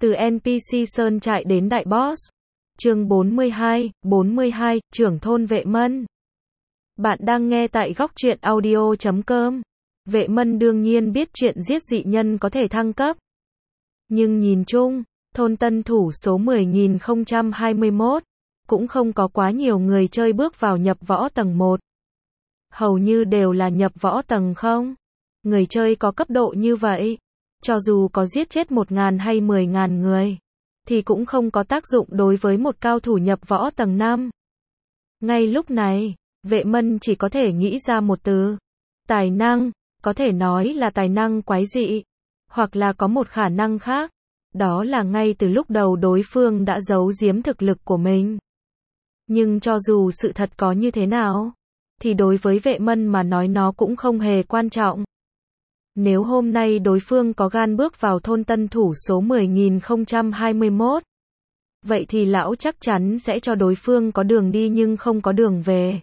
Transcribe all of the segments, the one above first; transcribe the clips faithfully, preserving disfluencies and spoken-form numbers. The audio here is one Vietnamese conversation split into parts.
Từ en pê xê Sơn Trại đến Đại Boss. Chương bốn mươi hai, bốn mươi hai, trưởng thôn Vệ Mân. Bạn đang nghe tại góc truyện audio chấm com. Vệ Mân đương nhiên biết chuyện giết dị nhân có thể thăng cấp. Nhưng nhìn chung, thôn tân thủ số mười nghìn không trăm hai mươi mốt, cũng không có quá nhiều người chơi bước vào nhập võ tầng một. Hầu như đều là nhập võ tầng không. Người chơi có cấp độ như vậy, cho dù có giết chết một ngàn hay mười ngàn người, thì cũng không có tác dụng đối với một cao thủ nhập võ tầng năm. Ngay lúc này, Vệ Mân chỉ có thể nghĩ ra một từ. Tài năng, có thể nói là tài năng quái dị, hoặc là có một khả năng khác. Đó là ngay từ lúc đầu đối phương đã giấu giếm thực lực của mình. Nhưng cho dù sự thật có như thế nào, thì đối với Vệ Mân mà nói nó cũng không hề quan trọng. Nếu hôm nay đối phương có gan bước vào thôn tân thủ số mười nghìn không trăm hai mươi mốt, vậy thì lão chắc chắn sẽ cho đối phương có đường đi nhưng không có đường về.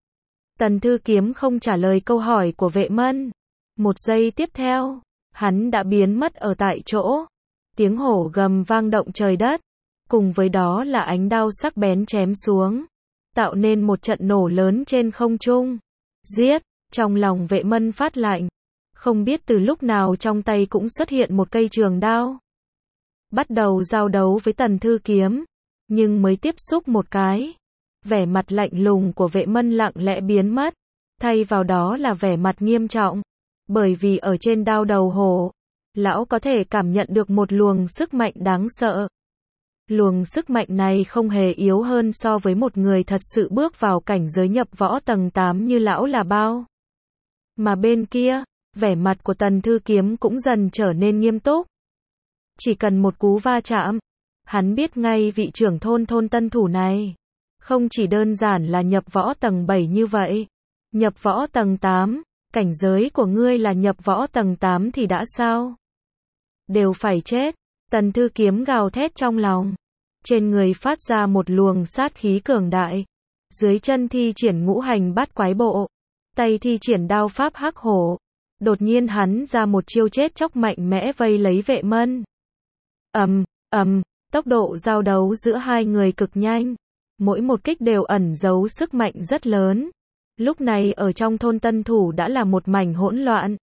Tần Thư Kiếm không trả lời câu hỏi của Vệ Mân. Một giây tiếp theo, hắn đã biến mất ở tại chỗ. Tiếng hổ gầm vang động trời đất, cùng với đó là ánh đao sắc bén chém xuống, tạo nên một trận nổ lớn trên không trung. Giết, trong lòng Vệ Mân phát lạnh. Không biết từ lúc nào trong tay cũng xuất hiện một cây trường đao. Bắt đầu giao đấu với Tần Thư Kiếm, nhưng mới tiếp xúc một cái, vẻ mặt lạnh lùng của Vệ Mân lặng lẽ biến mất, thay vào đó là vẻ mặt nghiêm trọng, bởi vì ở trên đao đầu hổ, lão có thể cảm nhận được một luồng sức mạnh đáng sợ. Luồng sức mạnh này không hề yếu hơn so với một người thật sự bước vào cảnh giới nhập võ tầng tám như lão là bao. Mà bên kia, vẻ mặt của Tần Thư Kiếm cũng dần trở nên nghiêm túc. Chỉ cần một cú va chạm, hắn biết ngay vị trưởng thôn thôn tân thủ này không chỉ đơn giản là nhập võ tầng bảy như vậy. Nhập võ tầng tám, cảnh giới của ngươi là nhập võ tầng tám thì đã sao? Đều phải chết. Tần Thư Kiếm gào thét trong lòng. Trên người phát ra một luồng sát khí cường đại. Dưới chân thi triển ngũ hành bát quái bộ. Tay thi triển đao pháp hắc hổ. Đột nhiên hắn ra một chiêu chết chóc mạnh mẽ vây lấy Vệ Mân. Ầm, ầm, tốc độ giao đấu giữa hai người cực nhanh. Mỗi một kích đều ẩn giấu sức mạnh rất lớn. Lúc này ở trong thôn tân thủ đã là một mảnh hỗn loạn.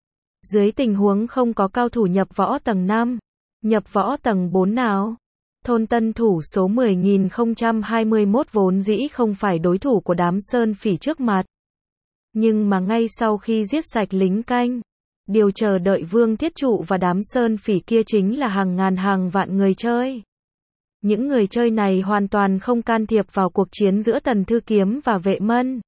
Dưới tình huống không có cao thủ nhập võ tầng năm, nhập võ tầng bốn nào, thôn tân thủ số mười nghìn không trăm hai mươi mốt vốn dĩ không phải đối thủ của đám sơn phỉ trước mặt. Nhưng mà ngay sau khi giết sạch lính canh, điều chờ đợi Vương Thiết Trụ và đám sơn phỉ kia chính là hàng ngàn hàng vạn người chơi. Những người chơi này hoàn toàn không can thiệp vào cuộc chiến giữa Tần Thư Kiếm và Vệ Mân.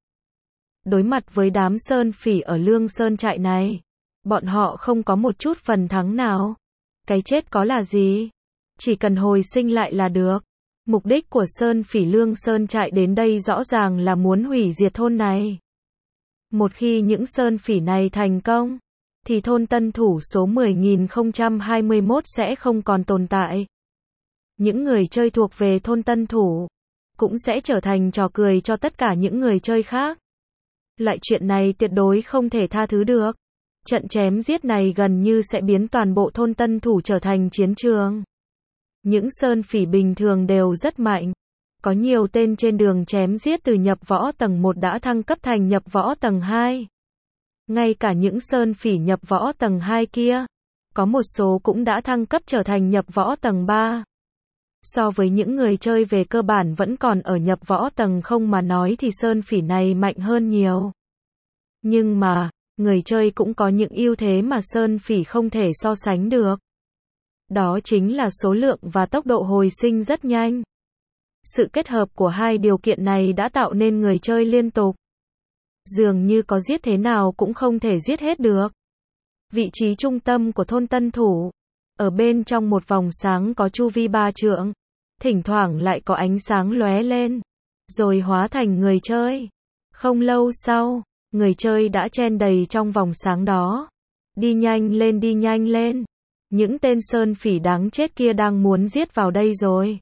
Đối mặt với đám sơn phỉ ở Lương Sơn Trại này, bọn họ không có một chút phần thắng nào. Cái chết có là gì? Chỉ cần hồi sinh lại là được. Mục đích của sơn phỉ Lương Sơn Trại đến đây rõ ràng là muốn hủy diệt thôn này. Một khi những sơn phỉ này thành công, thì thôn tân thủ số mười nghìn không trăm hai mươi mốt sẽ không còn tồn tại. Những người chơi thuộc về thôn tân thủ cũng sẽ trở thành trò cười cho tất cả những người chơi khác. Loại chuyện này tuyệt đối không thể tha thứ được. Trận chém giết này gần như sẽ biến toàn bộ thôn tân thủ trở thành chiến trường. Những sơn phỉ bình thường đều rất mạnh. Có nhiều tên trên đường chém giết từ nhập võ tầng một đã thăng cấp thành nhập võ tầng hai. Ngay cả những sơn phỉ nhập võ tầng hai kia, có một số cũng đã thăng cấp trở thành nhập võ tầng ba. So với những người chơi về cơ bản vẫn còn ở nhập võ tầng không mà nói thì sơn phỉ này mạnh hơn nhiều. Nhưng mà, người chơi cũng có những ưu thế mà sơn phỉ không thể so sánh được. Đó chính là số lượng và tốc độ hồi sinh rất nhanh. Sự kết hợp của hai điều kiện này đã tạo nên người chơi liên tục. Dường như có giết thế nào cũng không thể giết hết được. Vị trí trung tâm của thôn tân thủ, ở bên trong một vòng sáng có chu vi ba trượng, thỉnh thoảng lại có ánh sáng lóe lên, rồi hóa thành người chơi. Không lâu sau, người chơi đã chen đầy trong vòng sáng đó. Đi nhanh lên đi nhanh lên. Những tên sơn phỉ đáng chết kia đang muốn giết vào đây rồi.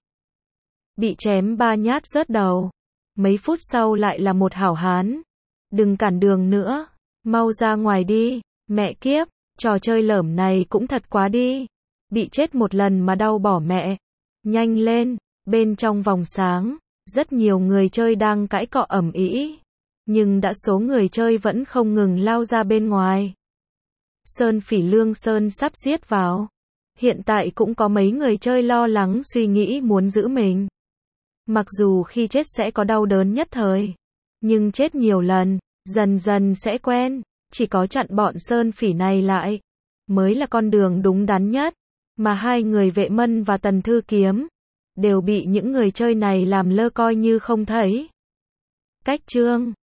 Bị chém ba nhát rớt đầu. Mấy phút sau lại là một hảo hán. Đừng cản đường nữa. Mau ra ngoài đi. Mẹ kiếp, trò chơi lởm này cũng thật quá đi. bị chết một lần mà đau bỏ mẹ. Nhanh lên, bên trong vòng sáng, rất nhiều người chơi đang cãi cọ ầm ĩ, nhưng đã số người chơi vẫn không ngừng lao ra bên ngoài. Sơn Phỉ Lương Sơn sắp giết vào. Hiện tại cũng có mấy người chơi lo lắng suy nghĩ muốn giữ mình. Mặc dù khi chết sẽ có đau đớn nhất thời, nhưng chết nhiều lần, dần dần sẽ quen. Chỉ có chặn bọn Sơn Phỉ này lại, mới là con đường đúng đắn nhất. Mà hai người Vệ Mân và Tần Thư Kiếm đều bị những người chơi này làm lơ coi như không thấy. Cách chương